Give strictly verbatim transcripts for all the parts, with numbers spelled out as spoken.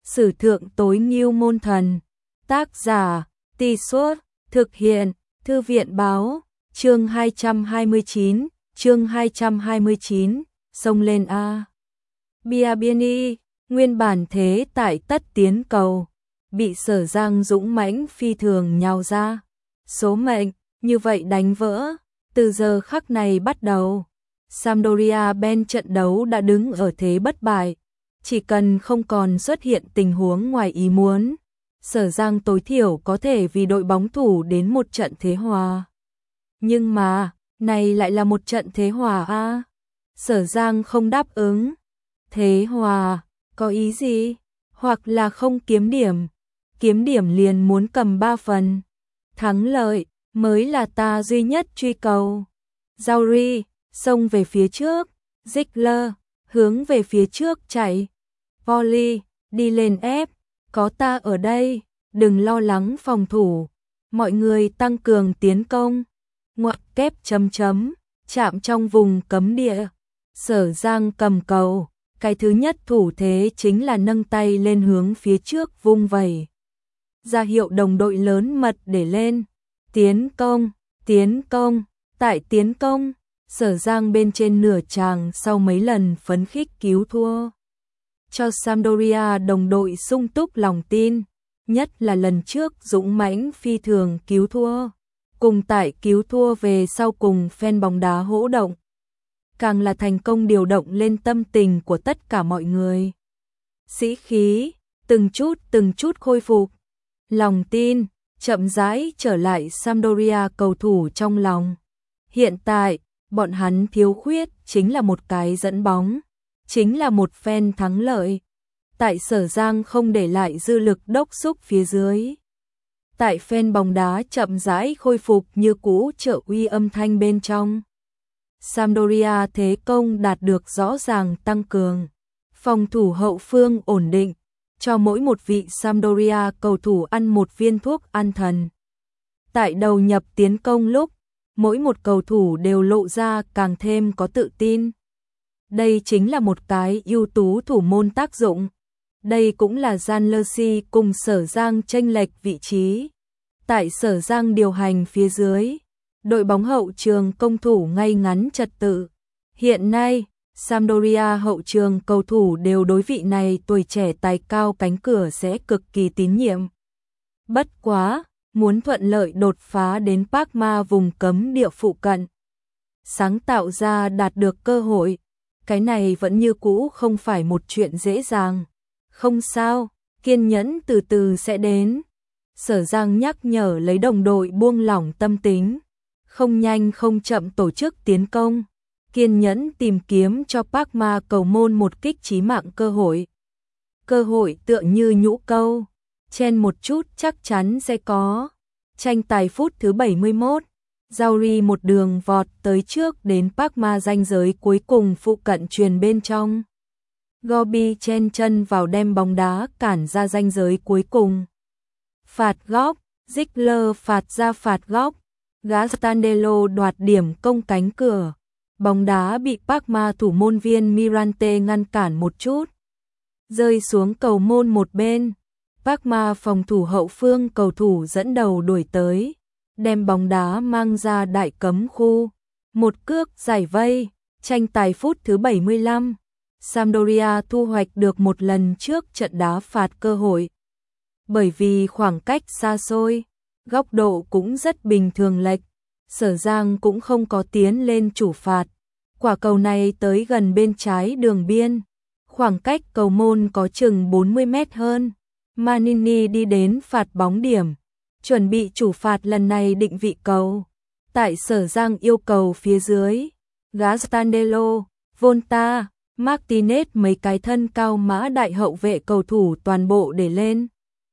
Sử thượng tối ngưu môn thần. Tác giả, Tì Suốt, thực hiện, Thư viện báo, chương hai trăm hai mươi chín, chương hai trăm hai mươi chín, xông lên A. Biabiani, nguyên bản thế tại Tất Tiến Cầu, bị Sở Giang dũng mãnh phi thường nhào ra. Số mệnh, như vậy đánh vỡ, từ giờ khắc này bắt đầu. Sampdoria bên trận đấu đã đứng ở thế bất bại, chỉ cần không còn xuất hiện tình huống ngoài ý muốn, Sở Giang tối thiểu có thể vì đội bóng thủ đến một trận thế hòa. Nhưng mà, này lại là một trận thế hòa a. Sở Giang không đáp ứng. Thế hòa, có ý gì? Hoặc là không kiếm điểm, kiếm điểm liền muốn cầm ba phần. Thắng lợi mới là ta duy nhất truy cầu. Zauri xông về phía trước, Ziegler hướng về phía trước chạy. Volley đi lên ép, có ta ở đây, đừng lo lắng phòng thủ. Mọi người tăng cường tiến công. Ngoặc kép chấm chấm, chạm trong vùng cấm địa. Sở Giang cầm cầu, cái thứ nhất thủ thế chính là nâng tay lên hướng phía trước vung vẩy. Ra hiệu đồng đội lớn mật để lên. Tiến công, tiến công, tại tiến công. Sở Giang bên trên nửa tràng sau mấy lần phấn khích cứu thua, cho Sampdoria đồng đội sung túc lòng tin, nhất là lần trước dũng mãnh phi thường cứu thua, cùng tại cứu thua về sau cùng fan bóng đá hỗ động, càng là thành công điều động lên tâm tình của tất cả mọi người. Sĩ khí từng chút từng chút khôi phục, lòng tin chậm rãi trở lại Sampdoria cầu thủ trong lòng. Hiện tại bọn hắn thiếu khuyết chính là một cái dẫn bóng, chính là một phen thắng lợi. Tại Sở Giang không để lại dư lực đốc xúc phía dưới. Tại fan bóng đá chậm rãi khôi phục như cũ trợ uy âm thanh bên trong. Sampdoria thế công đạt được rõ ràng tăng cường. Phòng thủ hậu phương ổn định, cho mỗi một vị Sampdoria cầu thủ ăn một viên thuốc an thần. Tại đầu nhập tiến công lúc, mỗi một cầu thủ đều lộ ra càng thêm có tự tin. Đây chính là một cái ưu tú thủ môn tác dụng. Đây cũng là Jan Lersi cùng Sở Giang chênh lệch vị trí. Tại Sở Giang điều hành phía dưới, đội bóng hậu trường công thủ ngay ngắn trật tự. Hiện nay, Sampdoria hậu trường cầu thủ đều đối vị này tuổi trẻ tài cao cánh cửa sẽ cực kỳ tín nhiệm. Bất quá, muốn thuận lợi đột phá đến Parma vùng cấm địa phụ cận, sáng tạo ra đạt được cơ hội, cái này vẫn như cũ không phải một chuyện dễ dàng. Không sao, kiên nhẫn từ từ sẽ đến. Sở Giang nhắc nhở lấy đồng đội buông lỏng tâm tính, không nhanh không chậm tổ chức tiến công, kiên nhẫn tìm kiếm cho Parma cầu môn một kích chí mạng cơ hội. Cơ hội tựa như nhũ câu, chen một chút chắc chắn sẽ có. Tranh tài phút thứ bảy mươi mốt, Zauri một đường vọt tới trước đến Parma ranh giới cuối cùng phụ cận chuyền bên trong. Gobi chen chân vào đem bóng đá cản ra ranh giới cuối cùng. Phạt góc, Ziegler phạt ra phạt góc, Gastandello đoạt điểm công cánh cửa. Bóng đá bị Parma thủ môn viên Mirante ngăn cản một chút, rơi xuống cầu môn một bên. Parma phòng thủ hậu phương cầu thủ dẫn đầu đuổi tới, đem bóng đá mang ra đại cấm khu. Một cước giải vây, tranh tài phút thứ bảy mươi lăm. Sampdoria thu hoạch được một lần trước trận đá phạt cơ hội. Bởi vì khoảng cách xa xôi, góc độ cũng rất bình thường lệch, Sở Giang cũng không có tiến lên chủ phạt. Quả cầu này tới gần bên trái đường biên, khoảng cách cầu môn có chừng bốn mươi mét hơn. Manini đi đến phạt bóng điểm, chuẩn bị chủ phạt lần này định vị cầu. Tại Sở Giang yêu cầu phía dưới, Gastandello, Volta, Martinez mấy cái thân cao mã đại hậu vệ cầu thủ toàn bộ để lên.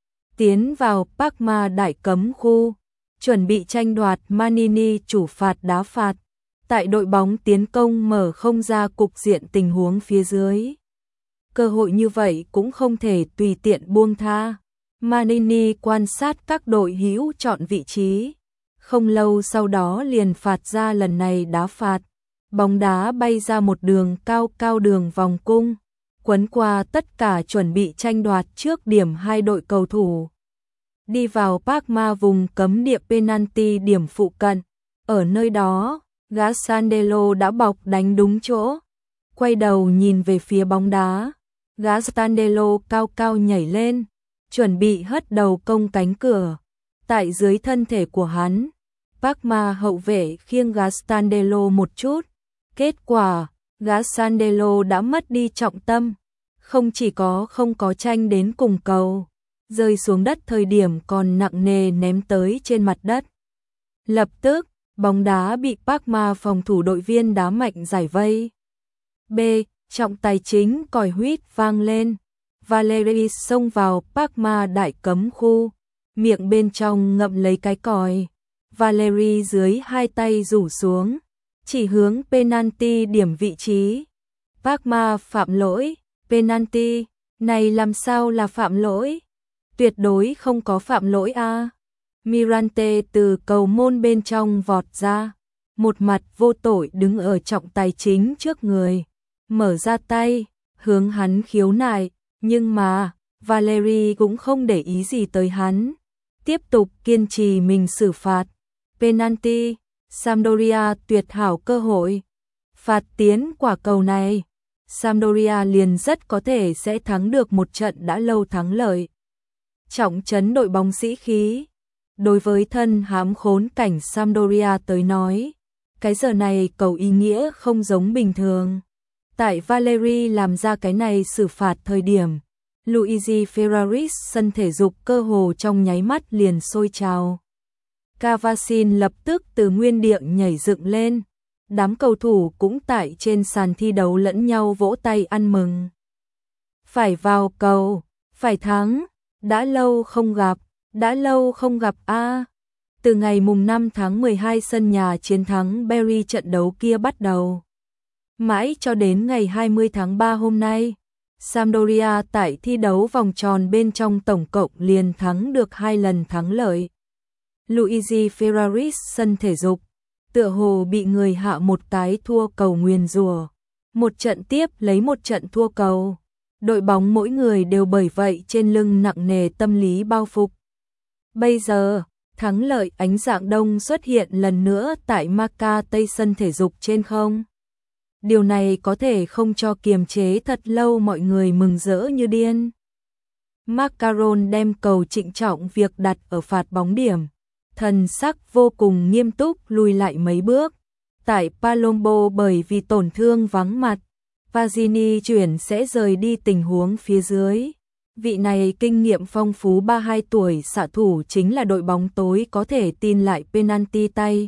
Tiến vào Parma đại cấm khu, chuẩn bị tranh đoạt Manini chủ phạt đá phạt. Tại đội bóng tiến công mở không ra cục diện tình huống phía dưới. Cơ hội như vậy cũng không thể tùy tiện buông tha. Manini quan sát các đội hữu chọn vị trí. Không lâu sau đó liền phạt ra lần này đá phạt. Bóng đá bay ra một đường cao cao đường vòng cung. quấn qua tất cả chuẩn bị tranh đoạt trước điểm hai đội cầu thủ. Đi vào Parma vùng cấm địa penalty điểm phụ cận. Ở nơi đó, Gazzaniga đã bọc đánh đúng chỗ. Quay đầu nhìn về phía bóng đá, Gazzaniga cao cao nhảy lên, chuẩn bị hất đầu công cánh cửa. Tại dưới thân thể của hắn, Parma hậu vệ khiêng Gazzaniga một chút. Kết quả, Gazzaniga đã mất đi trọng tâm, không chỉ có không có tranh đến cùng cầu, rơi xuống đất thời điểm còn nặng nề ném tới trên mặt đất. Lập tức, bóng đá bị Parma phòng thủ đội viên đá mạnh giải vây. B. Trọng tài chính còi huýt vang lên. Valeri xông vào Parma đại cấm khu, miệng bên trong ngậm lấy cái còi. Valeri dưới hai tay rủ xuống, chỉ hướng penalty điểm vị trí. Parma phạm lỗi, penalty, này làm sao là phạm lỗi? Tuyệt đối không có phạm lỗi a. Mirante từ cầu môn bên trong vọt ra, một mặt vô tội đứng ở trọng tài chính trước người, mở ra tay, hướng hắn khiếu nại, nhưng mà, Valeri cũng không để ý gì tới hắn, tiếp tục kiên trì mình xử phạt. Penalty, Sampdoria tuyệt hảo cơ hội. Phạt tiến quả cầu này, Sampdoria liền rất có thể sẽ thắng được một trận đã lâu thắng lợi. Trọng trấn đội bóng sĩ khí. Đối với thân hám khốn cảnh Sampdoria tới nói, cái giờ này cầu ý nghĩa không giống bình thường. Tại Valeri làm ra cái này xử phạt thời điểm, Luigi Ferraris sân thể dục cơ hồ trong nháy mắt liền sôi trào. Cavasin lập tức từ nguyên địa nhảy dựng lên, đám cầu thủ cũng tại trên sàn thi đấu lẫn nhau vỗ tay ăn mừng. Phải vào cầu, phải thắng, đã lâu không gặp, đã lâu không gặp a. À. Từ ngày mùng năm tháng mười hai sân nhà chiến thắng Bari trận đấu kia bắt đầu. Mãi cho đến ngày hai mươi tháng ba hôm nay, Sampdoria tại thi đấu vòng tròn bên trong tổng cộng liền thắng được hai lần thắng lợi. Luigi Ferraris sân thể dục, tựa hồ bị người hạ một cái thua cầu nguyền rủa, một trận tiếp lấy một trận thua cầu. Đội bóng mỗi người đều bởi vậy trên lưng nặng nề tâm lý bao phục. Bây giờ, thắng lợi ánh dạng đông xuất hiện lần nữa tại Marca Tây sân thể dục trên không. Điều này có thể không cho kiềm chế thật lâu mọi người mừng rỡ như điên. Macaron đem cầu trịnh trọng việc đặt ở phạt bóng điểm. Thần sắc vô cùng nghiêm túc lùi lại mấy bước. Tại Palombo bởi vì tổn thương vắng mặt, Pazini chuyển sẽ rời đi tình huống phía dưới. Vị này kinh nghiệm phong phú ba mươi hai tuổi xạ thủ chính là đội bóng tối có thể tin lại penalty tay.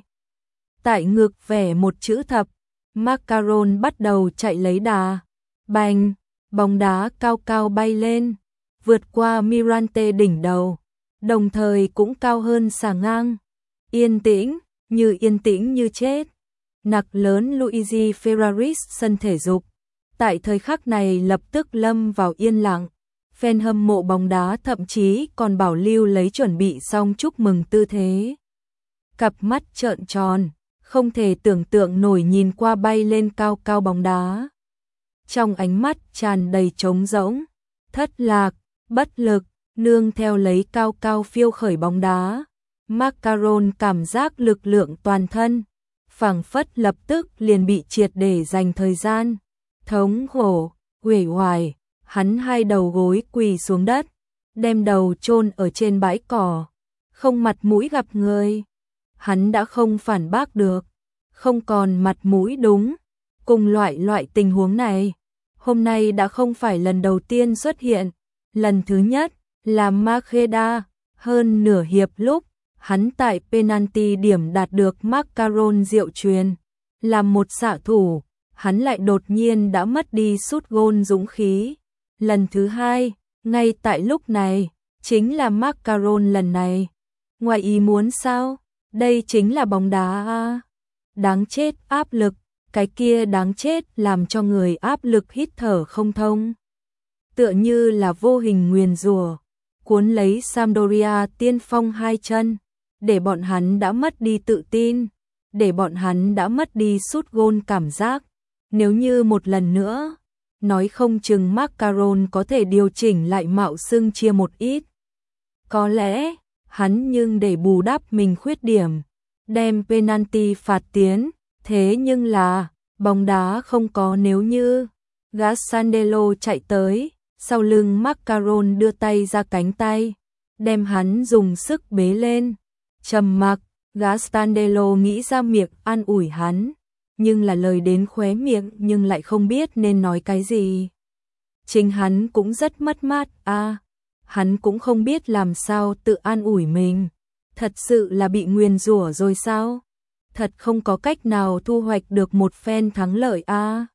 Tại ngực vẽ một chữ thập, Macaron bắt đầu chạy lấy đà. Bành, bóng đá cao cao bay lên, vượt qua Mirante đỉnh đầu, đồng thời cũng cao hơn xà ngang. Yên tĩnh, như yên tĩnh như chết. Nặc lớn Luigi Ferraris sân thể dục. Tại thời khắc này lập tức lâm vào yên lặng. Fan hâm mộ bóng đá thậm chí còn bảo lưu lấy chuẩn bị xong chúc mừng tư thế. Cặp mắt trợn tròn, không thể tưởng tượng nổi nhìn qua bay lên cao cao bóng đá. Trong ánh mắt tràn đầy trống rỗng, thất lạc, bất lực, nương theo lấy cao cao phiêu khởi bóng đá. Macaron cảm giác lực lượng toàn thân, phảng phất lập tức liền bị triệt để dành thời gian. Thống khổ, uể oải, hắn hai đầu gối quỳ xuống đất, đem đầu chôn ở trên bãi cỏ, không mặt mũi gặp người. Hắn đã không phản bác được, không còn mặt mũi đúng. Cùng loại loại tình huống này, hôm nay đã không phải lần đầu tiên xuất hiện. Lần thứ nhất là Macheda, hơn nửa hiệp lúc, hắn tại penalty điểm đạt được Macaron diệu truyền. Làm một xạ thủ, hắn lại đột nhiên đã mất đi sút gôn dũng khí. Lần thứ hai, ngay tại lúc này, chính là Macaron lần này. Ngoài ý muốn sao? Đây chính là bóng đá a. Đáng chết áp lực, cái kia đáng chết làm cho người áp lực hít thở không thông. Tựa như là vô hình nguyền rủa, cuốn lấy Sampdoria tiên phong hai chân, để bọn hắn đã mất đi tự tin, để bọn hắn đã mất đi sút gôn cảm giác. Nếu như một lần nữa, nói không chừng Macaron có thể điều chỉnh lại mạo xưng chia một ít. Có lẽ, hắn nhưng để bù đắp mình khuyết điểm, đem penalty phạt tiến, thế nhưng là, bóng đá không có nếu như. Gazzaniga chạy tới, sau lưng Macaron đưa tay ra cánh tay, đem hắn dùng sức bế lên. Trầm mặc, Gazzaniga nghĩ ra miệng an ủi hắn, nhưng là lời đến khóe miệng nhưng lại không biết nên nói cái gì. Chính hắn cũng rất mất mát, a, à, hắn cũng không biết làm sao tự an ủi mình. Thật sự là bị nguyền rủa rồi sao? Thật không có cách nào thu hoạch được một phen thắng lợi a. À.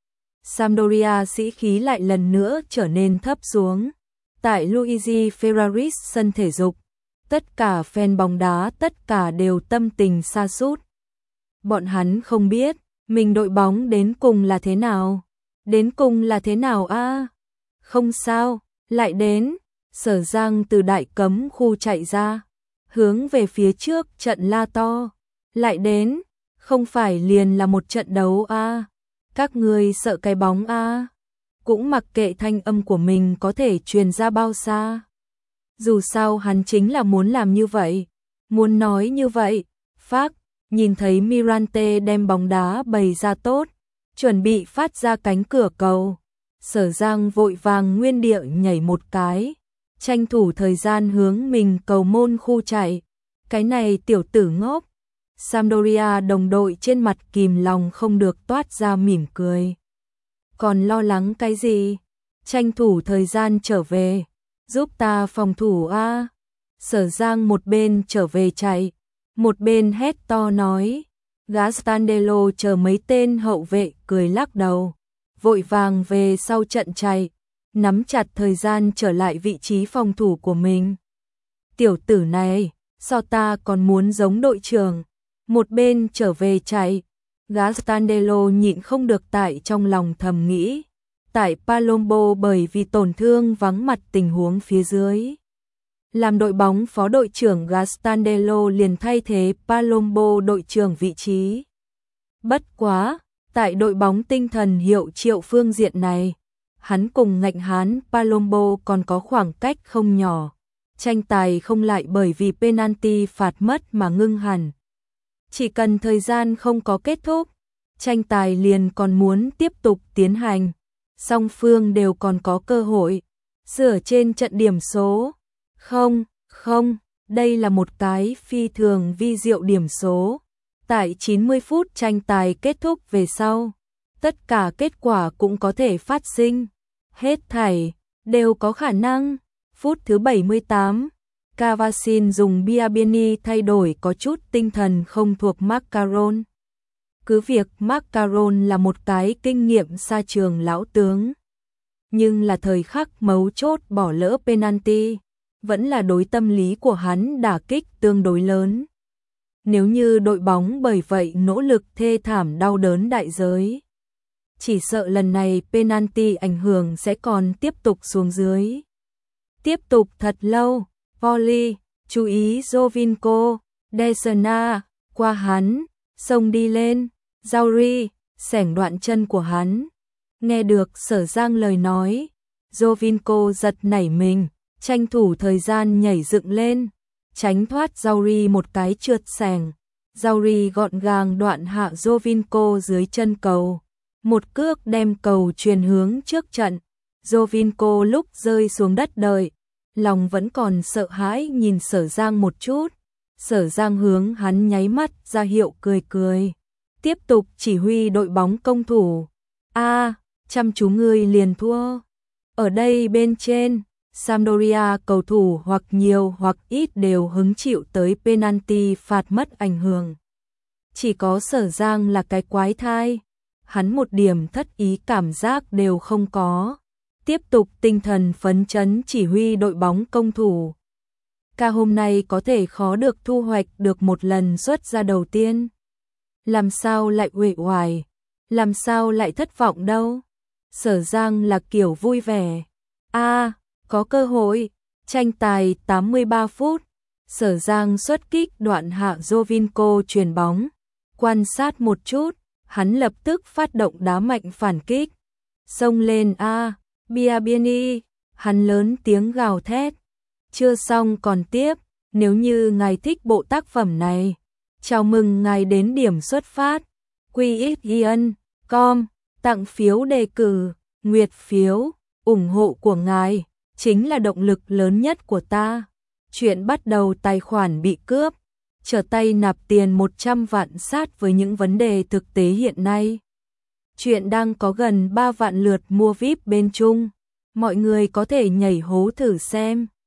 Sampdoria sĩ khí lại lần nữa trở nên thấp xuống. Tại Luigi Ferraris sân thể dục, tất cả fan bóng đá tất cả đều tâm tình sa sút. Bọn hắn không biết, mình đội bóng đến cùng là thế nào. Đến cùng là thế nào a? À? Không sao, lại đến. Sở Giang từ đại cấm khu chạy ra, hướng về phía trước trận la to. Lại đến, không phải liền là một trận đấu a? À? Các người sợ cái bóng a? À? Cũng mặc kệ thanh âm của mình có thể truyền ra bao xa. Dù sao hắn chính là muốn làm như vậy, muốn nói như vậy. Phác, nhìn thấy Mirante đem bóng đá bày ra tốt, chuẩn bị phát ra cánh cửa cầu. Sở Giang vội vàng nguyên địa nhảy một cái, tranh thủ thời gian hướng mình cầu môn khu chạy. Cái này tiểu tử ngốc. Sampdoria đồng đội trên mặt kìm lòng không được toát ra mỉm cười. Còn lo lắng cái gì? Tranh thủ thời gian trở về, giúp ta phòng thủ a. Sở Giang một bên trở về chạy, một bên hét to nói. Gazzaniga chờ mấy tên hậu vệ cười lắc đầu, vội vàng về sau trận chạy, nắm chặt thời gian trở lại vị trí phòng thủ của mình. Tiểu tử này, sao ta còn muốn giống đội trưởng? Một bên trở về chạy, Gazzaniga nhịn không được tại trong lòng thầm nghĩ. Tại Palombo bởi vì tổn thương vắng mặt tình huống phía dưới, làm đội bóng phó đội trưởng Gazzaniga liền thay thế Palombo đội trưởng vị trí. Bất quá, tại đội bóng tinh thần hiệu triệu phương diện này, hắn cùng ngạnh hán Palombo còn có khoảng cách không nhỏ. Tranh tài không lại bởi vì penalty phạt mất mà ngưng hẳn. Chỉ cần thời gian không có kết thúc, tranh tài liền còn muốn tiếp tục tiến hành. Song phương đều còn có cơ hội sửa trên trận điểm số. Không, không, đây là một cái phi thường vi diệu điểm số. Tại chín mươi phút tranh tài kết thúc về sau, tất cả kết quả cũng có thể phát sinh. Hết thảy đều có khả năng. Phút thứ bảy mươi tám, Cavasin dùng Biabiany thay đổi có chút tinh thần không thuộc Macaron. Cứ việc Macaron là một cái kinh nghiệm xa trường lão tướng, nhưng là thời khắc mấu chốt bỏ lỡ penalty, vẫn là đối tâm lý của hắn đả kích tương đối lớn. Nếu như đội bóng bởi vậy nỗ lực thê thảm đau đớn đại giới, chỉ sợ lần này penalty ảnh hưởng sẽ còn tiếp tục xuống dưới. Tiếp tục thật lâu, volley, chú ý Jovinko, Desna, qua hắn, xông đi lên, Zauri, xẻng đoạn chân của hắn. Nghe được Sở Giang lời nói, Jovinko giật nảy mình, tranh thủ thời gian nhảy dựng lên, tránh thoát Zauri một cái trượt xẻng. Zauri gọn gàng đoạn hạ Jovinko dưới chân cầu, một cước đem cầu truyền hướng trước trận. Jovinko lúc rơi xuống đất đợi, lòng vẫn còn sợ hãi nhìn Sở Giang một chút. Sở Giang hướng hắn nháy mắt ra hiệu cười cười, tiếp tục chỉ huy đội bóng công thủ. A, à, chăm chú ngươi liền thua. Ở đây bên trên, Sampdoria cầu thủ hoặc nhiều hoặc ít đều hứng chịu tới penalty phạt mất ảnh hưởng. Chỉ có Sở Giang là cái quái thai, hắn một điểm thất ý cảm giác đều không có. Tiếp tục tinh thần phấn chấn chỉ huy đội bóng công thủ. Ca hôm nay có thể khó được thu hoạch được một lần xuất ra đầu tiên. Làm sao lại uể oải, làm sao lại thất vọng đâu. Sở Giang là kiểu vui vẻ. A, à, có cơ hội. Tranh tài tám mươi ba phút. Sở Giang xuất kích đoạn hạ Jovinko chuyền bóng. Quan sát một chút, hắn lập tức phát động đá mạnh phản kích. Xông lên a, bia bieni, hắn lớn tiếng gào thét. Chưa xong còn tiếp, nếu như ngài thích bộ tác phẩm này, chào mừng ngài đến điểm xuất phát. quy ích yên com tặng phiếu đề cử, nguyệt phiếu, ủng hộ của ngài chính là động lực lớn nhất của ta. Chuyện bắt đầu, tài khoản bị cướp, trở tay nạp tiền một trăm vạn sát với những vấn đề thực tế hiện nay. Chuyện đang có gần ba vạn lượt mua víp bên Trung, mọi người có thể nhảy hố thử xem.